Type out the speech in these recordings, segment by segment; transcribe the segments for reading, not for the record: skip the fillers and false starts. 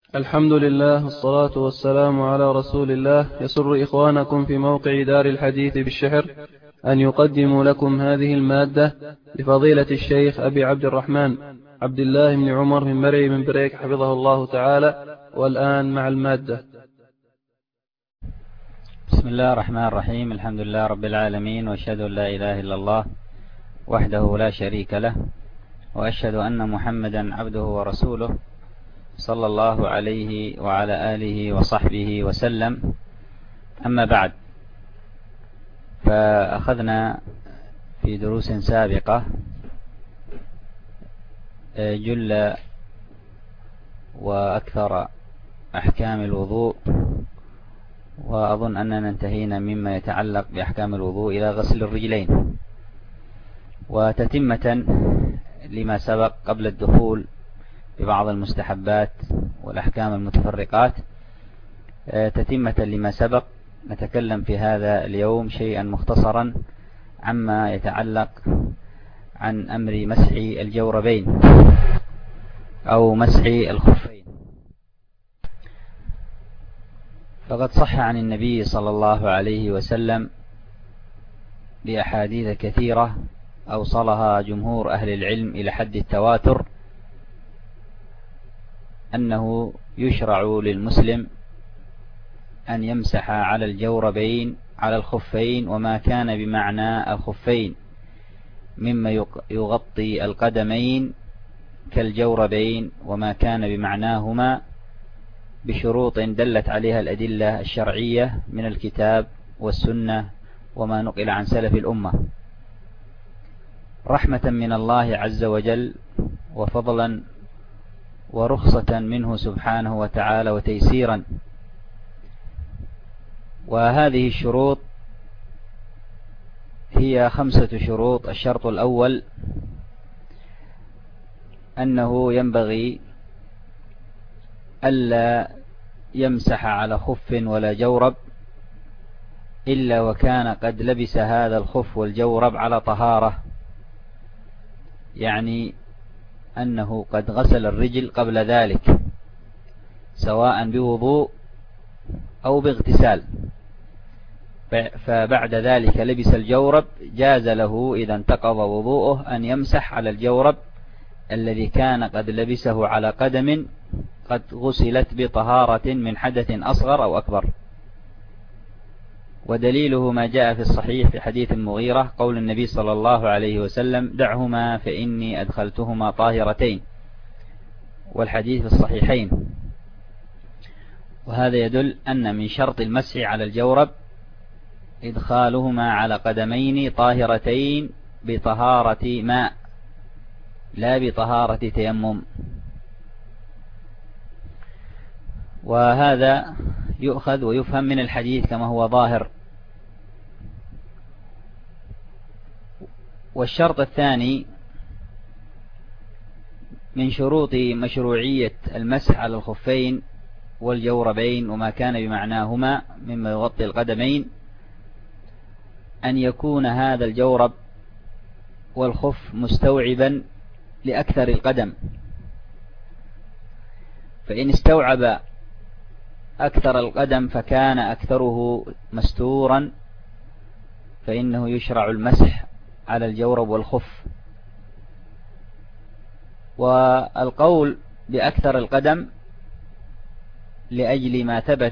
الحمد لله والصلاة والسلام على رسول الله. يسر إخوانكم في موقع دار الحديث بالشحر أن يقدموا لكم هذه المادة لفضيلة الشيخ أبي عبد الرحمن عبد الله بن عمر من مرعي من بريك حفظه الله تعالى. والآن مع المادة. بسم الله الرحمن الرحيم. الحمد لله رب العالمين، وأشهد أن لا إله إلا الله وحده لا شريك له، وأشهد أن محمدا عبده ورسوله صلى الله عليه وعلى آله وصحبه وسلم. أما بعد، فأخذنا في دروس سابقة جل وأكثر أحكام الوضوء، وأظن أننا انتهينا مما يتعلق بأحكام الوضوء إلى غسل الرجلين. وتتمة لما سبق قبل الدخول ببعض المستحبات والأحكام المتفرقات، تتمة لما سبق نتكلم في هذا اليوم شيئا مختصرا عما يتعلق عن أمر مسح الجوربين أو مسح الخفين. فقد صح عن النبي صلى الله عليه وسلم بأحاديث كثيرة أوصلها جمهور أهل العلم إلى حد التواتر أنه يشرع للمسلم أن يمسح على الجوربين على الخفين وما كان بمعنى الخفين مما يغطي القدمين كالجوربين وما كان بمعناهما، بشروط دلت عليها الأدلة الشرعية من الكتاب والسنة وما نقل عن سلف الأمة، رحمة من الله عز وجل وفضلا ورخصة منه سبحانه وتعالى وتيسيرا. وهذه الشروط هي 5 شروط. الشرط الأول أنه ينبغي ألا يمسح على خف ولا جورب إلا وكان قد لبس هذا الخف والجورب على طهارة، يعني أنه قد غسل الرجل قبل ذلك سواء بوضوء أو باغتسال، فبعد ذلك لبس الجورب جاز له إذا انتقض وضوءه أن يمسح على الجورب الذي كان قد لبسه على قدم قد غسلت بطهارة من حدث أصغر أو أكبر. ودليله ما جاء في الصحيح في حديث المغيرة قول النبي صلى الله عليه وسلم: دعهما فإني أدخلتهما طاهرتين، والحديث في الصحيحين. وهذا يدل أن من شرط المسح على الجورب إدخالهما على قدمين طاهرتين بطهارة ماء لا بطهارة تيمم. وهذا يؤخذ ويفهم من الحديث كما هو ظاهر. والشرط الثاني من شروط مشروعية المسح على الخفين والجوربين وما كان بمعناهما مما يغطي القدمين أن يكون هذا الجورب والخف مستوعبا لأكثر القدم، فإن استوعب أكثر القدم فكان أكثره مستورا فإنه يشرع المسح على الجورب والخف. والقول بأكثر القدم لأجل ما ثبت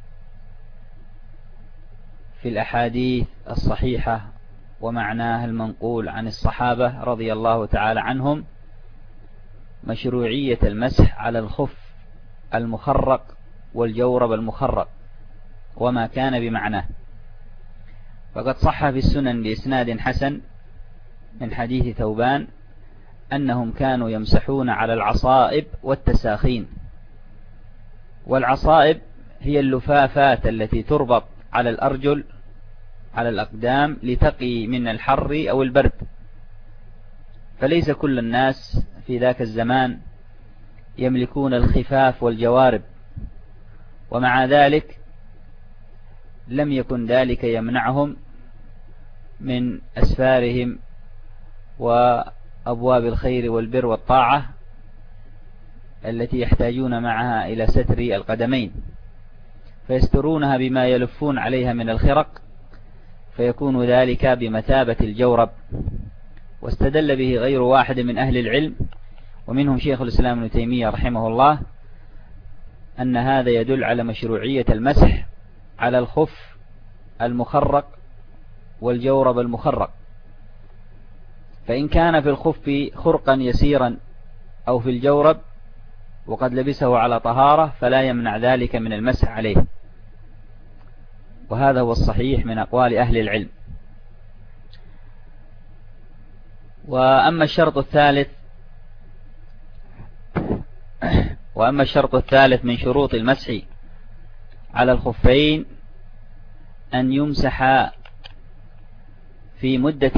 في الأحاديث الصحيحة ومعناه المنقول عن الصحابة رضي الله تعالى عنهم مشروعية المسح على الخف المخرق والجورب المخرق وما كان بمعناه. فقد صح في السنن بإسناد حسن من حديث ثوبان أنهم كانوا يمسحون على العصائب والتساخين. والعصائب هي اللفافات التي تربط على الأرجل على الأقدام لتقي من الحر أو البرد، فليس كل الناس في ذاك الزمان يملكون الخفاف والجوارب، ومع ذلك لم يكن ذلك يمنعهم من أسفارهم وأبواب الخير والبر والطاعة التي يحتاجون معها إلى ستر القدمين، فيسترونها بما يلفون عليها من الخرق، فيكون ذلك بمثابة الجورب. واستدل به غير واحد من أهل العلم، ومنهم شيخ الإسلام ابن تيمية رحمه الله، أن هذا يدل على مشروعية المسح على الخف المخرق والجورب المخرق. فإن كان في الخف خرقا يسيرا أو في الجورب وقد لبسه على طهارة فلا يمنع ذلك من المسح عليه، وهذا هو الصحيح من أقوال أهل العلم. وأما الشرط الثالث من شروط المسح على الخفين أن يمسح في مدة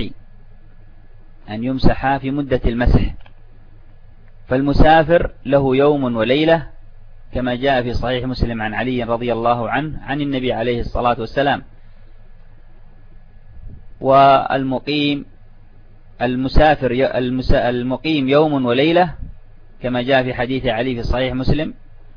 المسح، فالمسافر له يوم وليلة كما جاء في صحيح مسلم عن علي رضي الله عنه عن النبي عليه الصلاة والسلام. والمقيم المقيم يوم وليلة كما جاء في حديث علي في صحيح مسلم،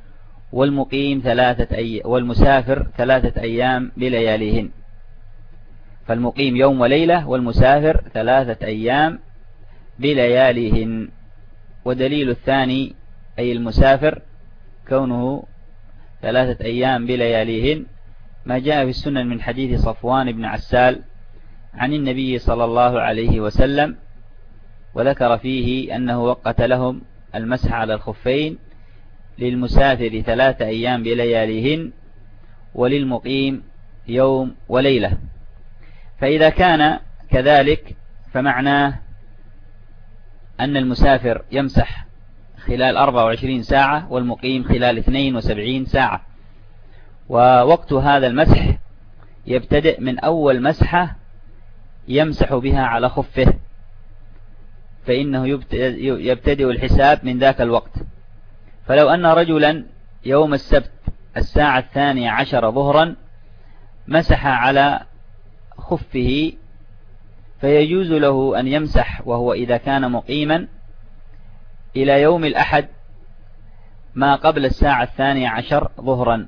والمسافر 3 أيام بلياليهن. فالمقيم يوم وليلة والمسافر 3 أيام بلياليهن. ودليل الثاني أي المسافر كونه 3 أيام بلياليهن ما جاء في السنن من حديث صفوان بن عسال عن النبي صلى الله عليه وسلم، وذكر فيه أنه وقت لهم المسح على الخفين للمسافر 3 أيام بلياليهن وللمقيم يوم وليلة. فإذا كان كذلك فمعناه أن المسافر يمسح خلال 24 ساعة والمقيم خلال 72 ساعة. ووقت هذا المسح يبتدئ من أول مسحة يمسح بها على خفه، فإنه يبتدئ الحساب من ذاك الوقت. فلو أن رجلا يوم السبت 12:00 ظهرا مسح على خفه، فيجوز له أن يمسح وهو إذا كان مقيما إلى يوم الأحد ما قبل 12:00 ظهرا.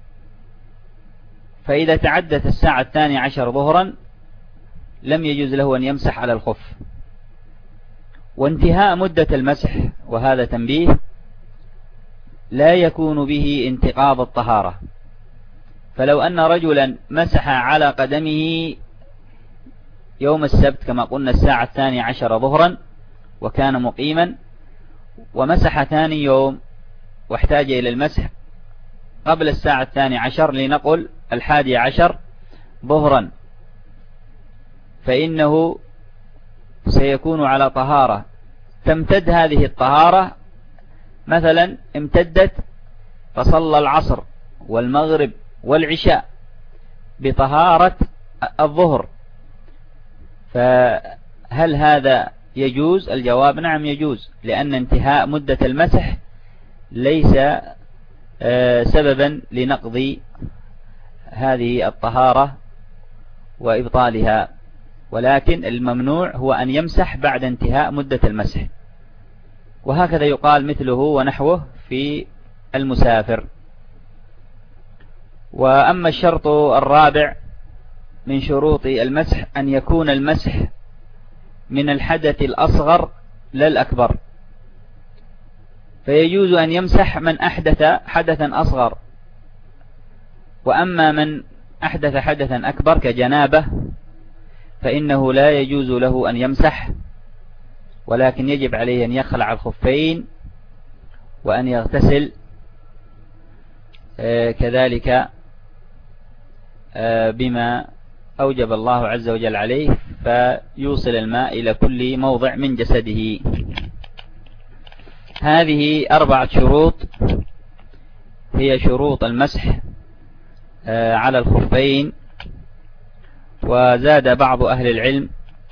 فإذا تعدت 12:00 ظهرا لم يجوز له أن يمسح على الخف. وانتهاء مدة المسح، وهذا تنبيه، لا يكون به انتقاض الطهارة. فلو أن رجلا مسح على قدمه يوم السبت كما قلنا 12:00 ظهرا وكان مقيما، ومسح ثاني يوم واحتاج إلى المسح قبل 12:00 لنقل 11:00 ظهرا، فإنه سيكون على طهارة. تمتد هذه الطهارة، مثلا امتدت فصلى العصر والمغرب والعشاء بطهارة الظهر، فهل هذا يجوز؟ الجواب نعم يجوز، لأن انتهاء مدة المسح ليس سببا لنقض هذه الطهارة وإبطالها، ولكن الممنوع هو أن يمسح بعد انتهاء مدة المسح. وهكذا يقال مثله ونحوه في المسافر. وأما الشرط الرابع من شروط المسح أن يكون المسح من الحدث الأصغر لا الأكبر، فيجوز أن يمسح من أحدث حدثا أصغر. وأما من أحدث حدثا أكبر كجنابة فإنه لا يجوز له أن يمسح، ولكن يجب عليه أن يخلع الخفين وأن يغتسل كذلك بما أوجب الله عز وجل عليه، فيوصل الماء إلى كل موضع من جسده. هذه 4 شروط هي شروط المسح على الخفين. وزاد بعض أهل العلم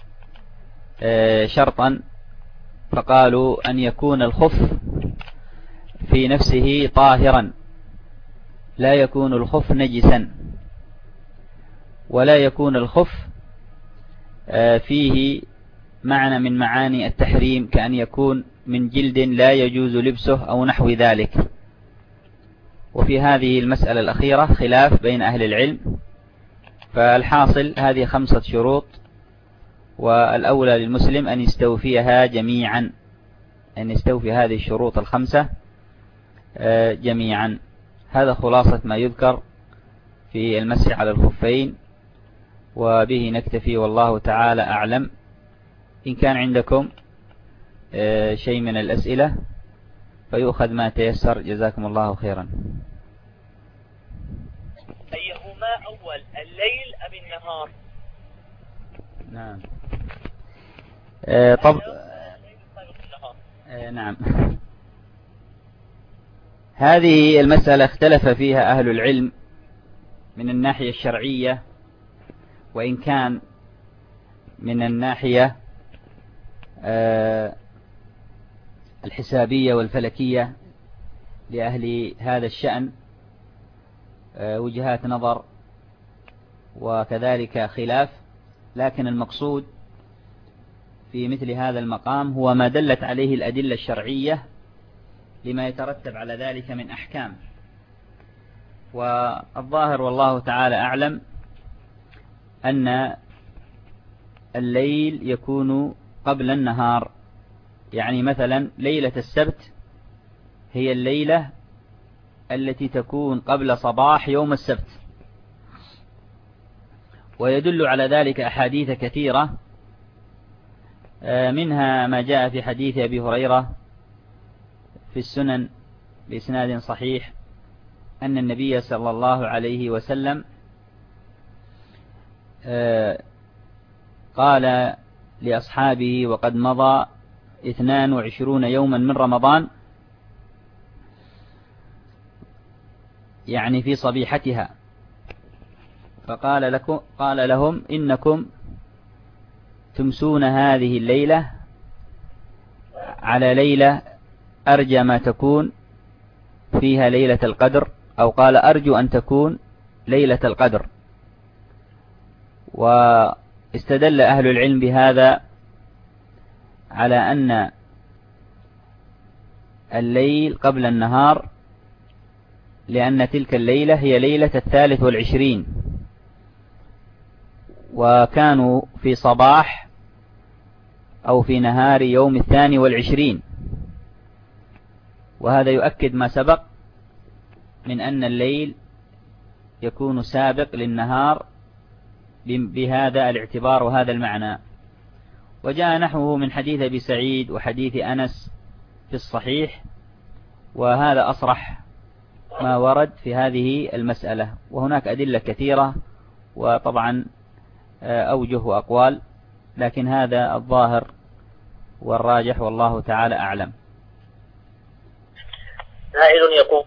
شرطا فقالوا أن يكون الخف في نفسه طاهرا، لا يكون الخف نجسا، ولا يكون الخف فيه معنى من معاني التحريم كأن يكون من جلد لا يجوز لبسه أو نحو ذلك. وفي هذه المسألة الأخيرة خلاف بين أهل العلم، فالحاصل هذه 5 شروط، والأولى للمسلم أن يستوفيها جميعا، أن يستوفي هذه الشروط 5 جميعا. هذا خلاصة ما يذكر في المسح على الخفين، وبه نكتفي والله تعالى أعلم. إن كان عندكم شيء من الأسئلة فيؤخذ ما تيسر، جزاكم الله خيرا. أيهما أول، الليل أم النهار؟ نعم. نعم. هذه المسألة اختلف فيها أهل العلم من الناحية الشرعية، وإن كان من الناحية الحسابية والفلكية لأهل هذا الشأن وجهات نظر وكذلك خلاف، لكن المقصود في مثل هذا المقام هو ما دلت عليه الأدلة الشرعية لما يترتب على ذلك من أحكام. والظاهر والله تعالى أعلم أن الليل يكون قبل النهار، يعني مثلا ليلة السبت هي الليلة التي تكون قبل صباح يوم السبت، ويدل على ذلك أحاديث كثيرة، منها ما جاء في حديث أبي هريرة في السنن بإسناد صحيح أن النبي صلى الله عليه وسلم قال لأصحابه وقد مضى 22 يوما من رمضان، يعني في صبيحتها، قال لهم إنكم تمسون هذه الليلة على ليلة أرجى ما تكون فيها ليلة القدر، أو قال أرجو أن تكون ليلة القدر. واستدل أهل العلم بهذا على أن الليل قبل النهار، لأن تلك الليلة هي ليلة 23، وكانوا في صباح أو في نهار يوم 22، وهذا يؤكد ما سبق من أن الليل يكون سابق للنهار بهذا الاعتبار وهذا المعنى. وجاء نحوه من حديث أبي سعيد وحديث أنس في الصحيح، وهذا أصرح ما ورد في هذه المسألة، وهناك أدلة كثيرة وطبعا أوجه وأقوال، لكن هذا الظاهر والراجح والله تعالى أعلم. سائل يقول: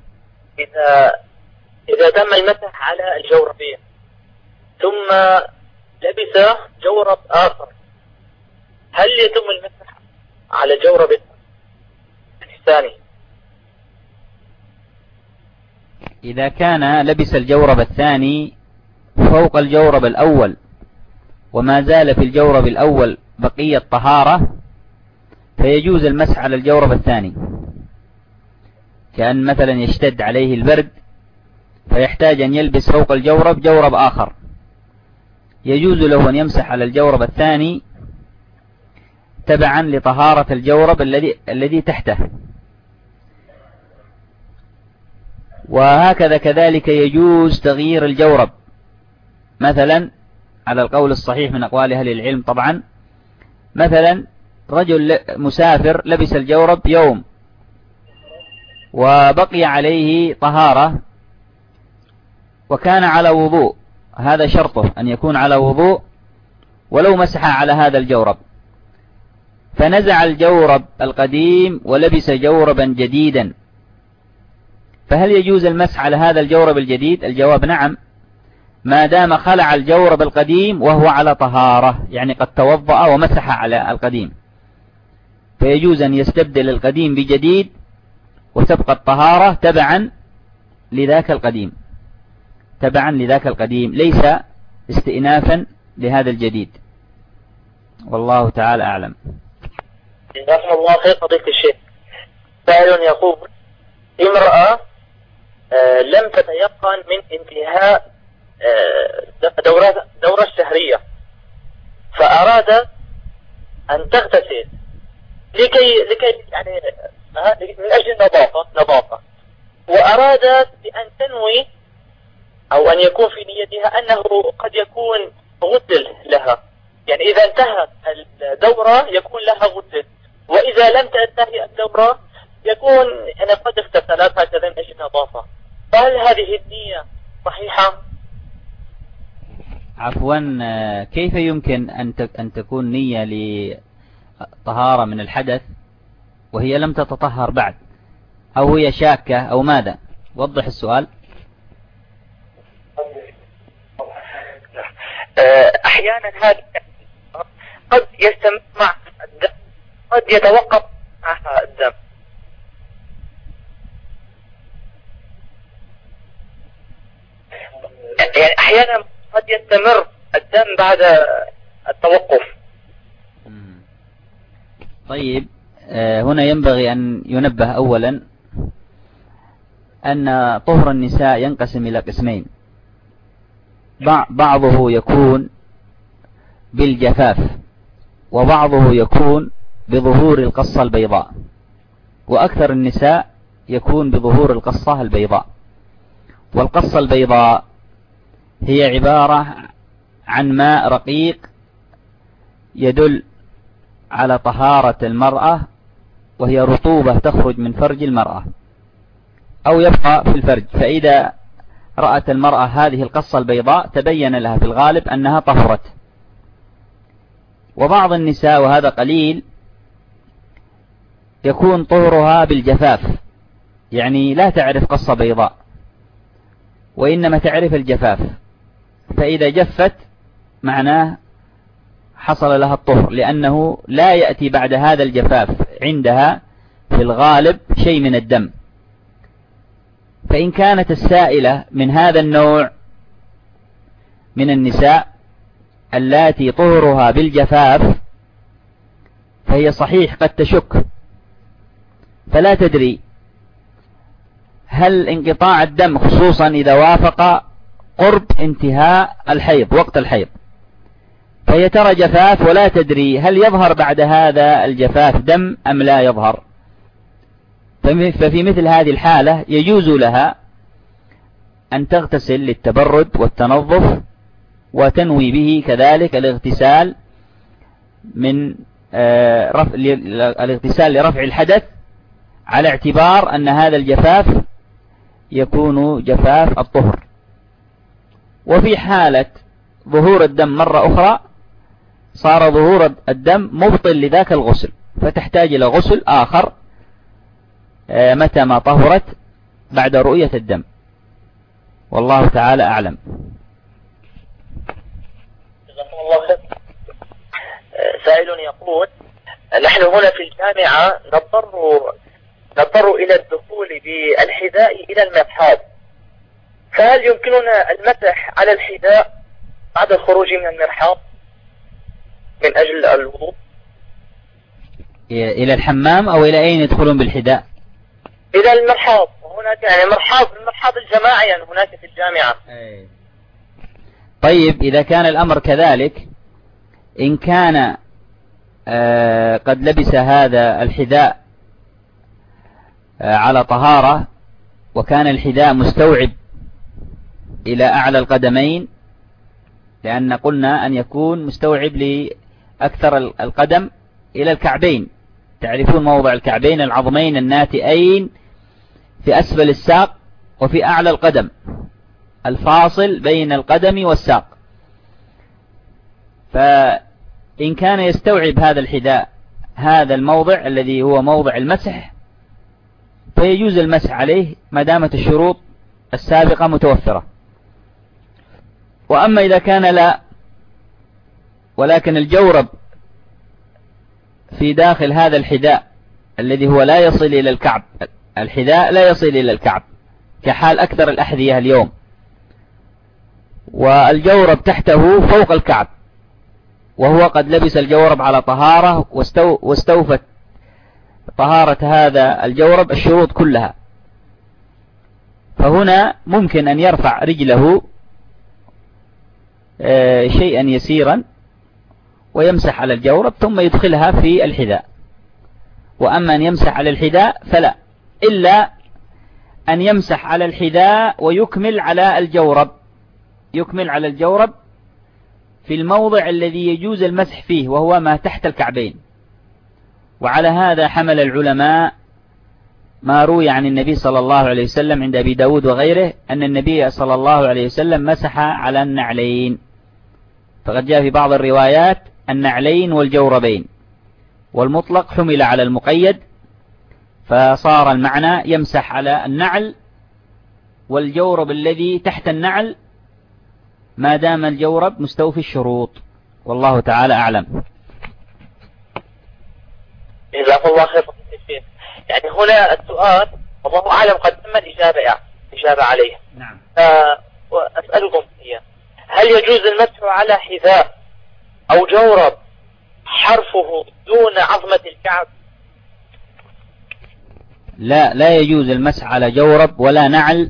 إذا تم المسح على الجوربين ثم لبس جورب آخر، هل يتم المسح على جورب الثاني؟ إذا كان لبس الجورب الثاني فوق الجورب الأول وما زال في الجورب الأول بقية طهارة، فيجوز المسح على الجورب الثاني، كأن مثلا يشتد عليه البرد فيحتاج أن يلبس فوق الجورب جورب آخر، يجوز له أن يمسح على الجورب الثاني تبعا لطهارة الجورب الذي تحته. وهكذا كذلك يجوز تغيير الجورب، مثلا على القول الصحيح من أقوال أهل العلم طبعا، مثلا رجل مسافر لبس الجورب يوم وبقي عليه طهارة وكان على وضوء، هذا شرطه أن يكون على وضوء ولو مسح على هذا الجورب، فنزع الجورب القديم ولبس جوربا جديدا، فهل يجوز المسح على هذا الجورب الجديد؟ الجواب نعم، ما دام خلع الجورب القديم وهو على طهارة، يعني قد توضأ ومسح على القديم، فيجوز أن يستبدل القديم بجديد وتبقى الطهارة تبعا لذاك القديم، تبعا لذاك القديم، ليس استئنافا لهذا الجديد، والله تعالى أعلم. جزاكم الله خير فضيلة الشيخ. سائل يقول: امرأة لم تتيقن من انتهاء دورة الشهرية، فأراد أن تغتسل لكي يعني من أجل النظافة، وأرادت بأن تنوي أو أن يكون في نيتها أنه قد يكون غسل لها، يعني إذا انتهت الدورة يكون لها غسل، وإذا لم تنتهي الدورة يكون أنا قد اغتسلت هكذا من أجل النظافة، فهل هذه النية صحيحة؟ عفوا، كيف يمكن أن تكون نية لطهارة من الحدث وهي لم تتطهر بعد، أو هي شاكة أو ماذا؟ وضح السؤال. أحيانا هذا قد يستمر مع الدم، قد يتوقف مع الدم. يعني أحيانا قد يستمر الدم بعد التوقف. طيب، هنا ينبغي أن ينبه أولا أن طهر النساء ينقسم إلى قسمين: بعضه يكون بالجفاف، وبعضه يكون بظهور القصة البيضاء، وأكثر النساء يكون بظهور القصة البيضاء. والقصة البيضاء هي عبارة عن ماء رقيق يدل على طهارة المرأة، وهي رطوبة تخرج من فرج المرأة أو يبقى في الفرج، فإذا رأت المرأة هذه القصة البيضاء تبين لها في الغالب أنها طهرت. وبعض النساء، وهذا قليل، يكون طهرها بالجفاف، يعني لا تعرف قصة بيضاء وإنما تعرف الجفاف، فإذا جفت معناه حصل لها الطهر، لأنه لا يأتي بعد هذا الجفاف عندها في الغالب شيء من الدم. فإن كانت السائلة من هذا النوع من النساء اللاتي طهرها بالجفاف، فهي صحيح قد تشك، فلا تدري هل انقطاع الدم خصوصا إذا وافق قرب انتهاء الحيض وقت الحيض، فهي ترى جفاف ولا تدري هل يظهر بعد هذا الجفاف دم أم لا يظهر. ففي مثل هذه الحالة يجوز لها أن تغتسل للتبرد والتنظف، وتنوي به كذلك الاغتسال الاغتسال لرفع الحدث، على اعتبار أن هذا الجفاف يكون جفاف الطهر. وفي حالة ظهور الدم مرة أخرى صار ظهور الدم مبطل لذاك الغسل، فتحتاج إلى غسل آخر متى ما طهرت بعد رؤية الدم، والله تعالى أعلم. جزاكم الله خير. سائل يقول: نحن هنا في الجامعة نضطر إلى الدخول بالحذاء إلى المرحاض، فهل يمكننا المسح على الحذاء بعد الخروج من المرحاض من أجل الوضوء؟ إلى الحمام أو إلى أين يدخلون بالحذاء؟ إلى المرحاض. هناك يعني مرحاض الجماعي يعني هناك في الجامعة. طيب، إذا كان الأمر كذلك، إن كان قد لبس هذا الحذاء على طهارة، وكان الحذاء مستوعب إلى أعلى القدمين، لأن قلنا أن يكون مستوعب لأكثر القدم إلى الكعبين. تعرفون موضع الكعبين، العظمين الناتئين في أسفل الساق وفي أعلى القدم، الفاصل بين القدم والساق. فإن كان يستوعب هذا الحذاء هذا الموضع الذي هو موضع المسح، فيجوز المسح عليه ما دامت الشروط السابقة متوفرة. وأما إذا كان لا، ولكن الجورب في داخل هذا الحذاء الذي هو لا يصل إلى الكعب، الحذاء لا يصل إلى الكعب كحال أكثر الأحذية اليوم، والجورب تحته فوق الكعب، وهو قد لبس الجورب على طهارة واستوفت طهارة هذا الجورب الشروط كلها، فهنا ممكن أن يرفع رجله شيئا يسيرا ويمسح على الجورب ثم يدخلها في الحذاء. وأما أن يمسح على الحذاء فلا، إلا أن يمسح على الحذاء ويكمل على الجورب، يكمل على الجورب في الموضع الذي يجوز المسح فيه وهو ما تحت الكعبين. وعلى هذا حمل العلماء ما روي عن النبي صلى الله عليه وسلم عند أبي داود وغيره أن النبي صلى الله عليه وسلم مسح على النعلين، فقد جاء في بعض الروايات النعلين والجوربين، والمطلق حمل على المقيد، فصار المعنى يمسح على النعل والجورب الذي تحت النعل ما دام الجورب مستوفي الشروط، والله تعالى أعلم. جزاك الله خير. يعني هنا السؤال والله أعلم قد تم الإجابة عليه. نعم. وأسألكم هي هل يجوز المسح على حذاء أو جورب حرفه دون عظمة الكعب؟ لا يجوز المسح على جورب ولا نعل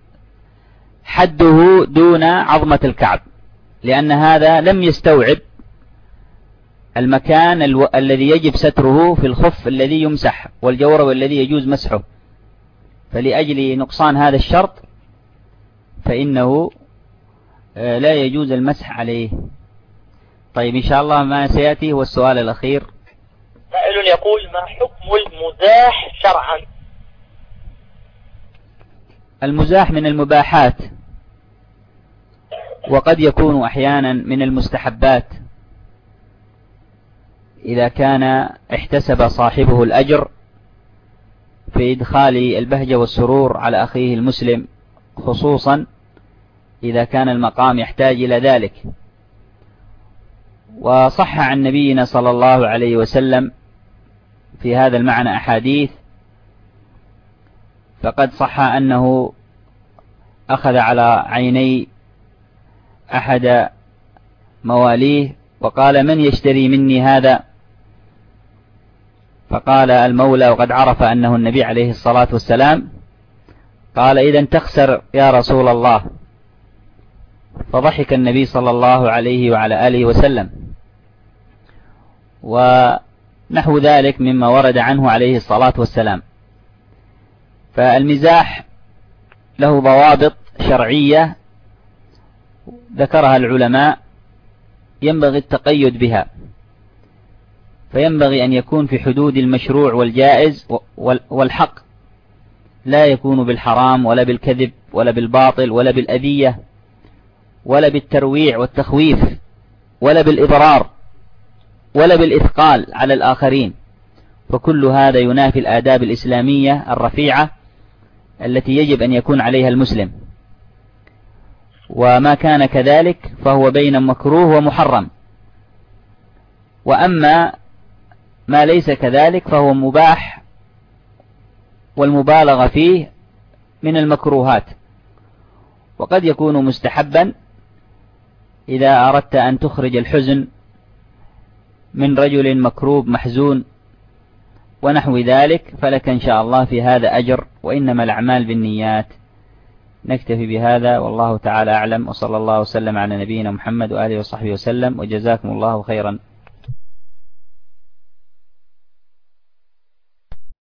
حده دون عظمة الكعب، لأن هذا لم يستوعب المكان الذي يجب ستره في الخف الذي يمسح والجورب الذي يجوز مسحه، فلأجل نقصان هذا الشرط فإنه لا يجوز المسح عليه. طيب إن شاء الله ما سيأتي هو السؤال الأخير. سائل يقول ما حكم المزاح شرعا؟ المزاح من المباحات، وقد يكون أحيانا من المستحبات إذا كان احتسب صاحبه الأجر في إدخال البهجة والسرور على أخيه المسلم، خصوصا إذا كان المقام يحتاج إلى ذلك. وصح عن نبينا صلى الله عليه وسلم في هذا المعنى أحاديث، فقد صح أنه أخذ على عيني أحد مواليه وقال من يشتري مني هذا؟ فقال المولى وقد عرف أنه النبي عليه الصلاة والسلام، قال إذن تخسر يا رسول الله. فضحك النبي صلى الله عليه وعلى آله وسلم. ونحو ذلك مما ورد عنه عليه الصلاة والسلام. فالمزاح له ضوابط شرعية ذكرها العلماء ينبغي التقيد بها، فينبغي أن يكون في حدود المشروع والجائز والحق، لا يكون بالحرام ولا بالكذب ولا بالباطل ولا بالأذية ولا بالترويع والتخويف ولا بالإضرار ولا بالإثقال على الآخرين، فكل هذا ينافي الآداب الإسلامية الرفيعة التي يجب أن يكون عليها المسلم. وما كان كذلك فهو بين مكروه ومحرم، وأما ما ليس كذلك فهو مباح والمبالغة فيه من المكروهات. وقد يكون مستحبا إذا أردت أن تخرج الحزن من رجل مكروب محزون ونحو ذلك، فلك إن شاء الله في هذا أجر، وإنما الأعمال بالنيات. نكتفي بهذا والله تعالى أعلم، وصلى الله وسلم على نبينا محمد وآله وصحبه وسلم، وجزاكم الله خيرا.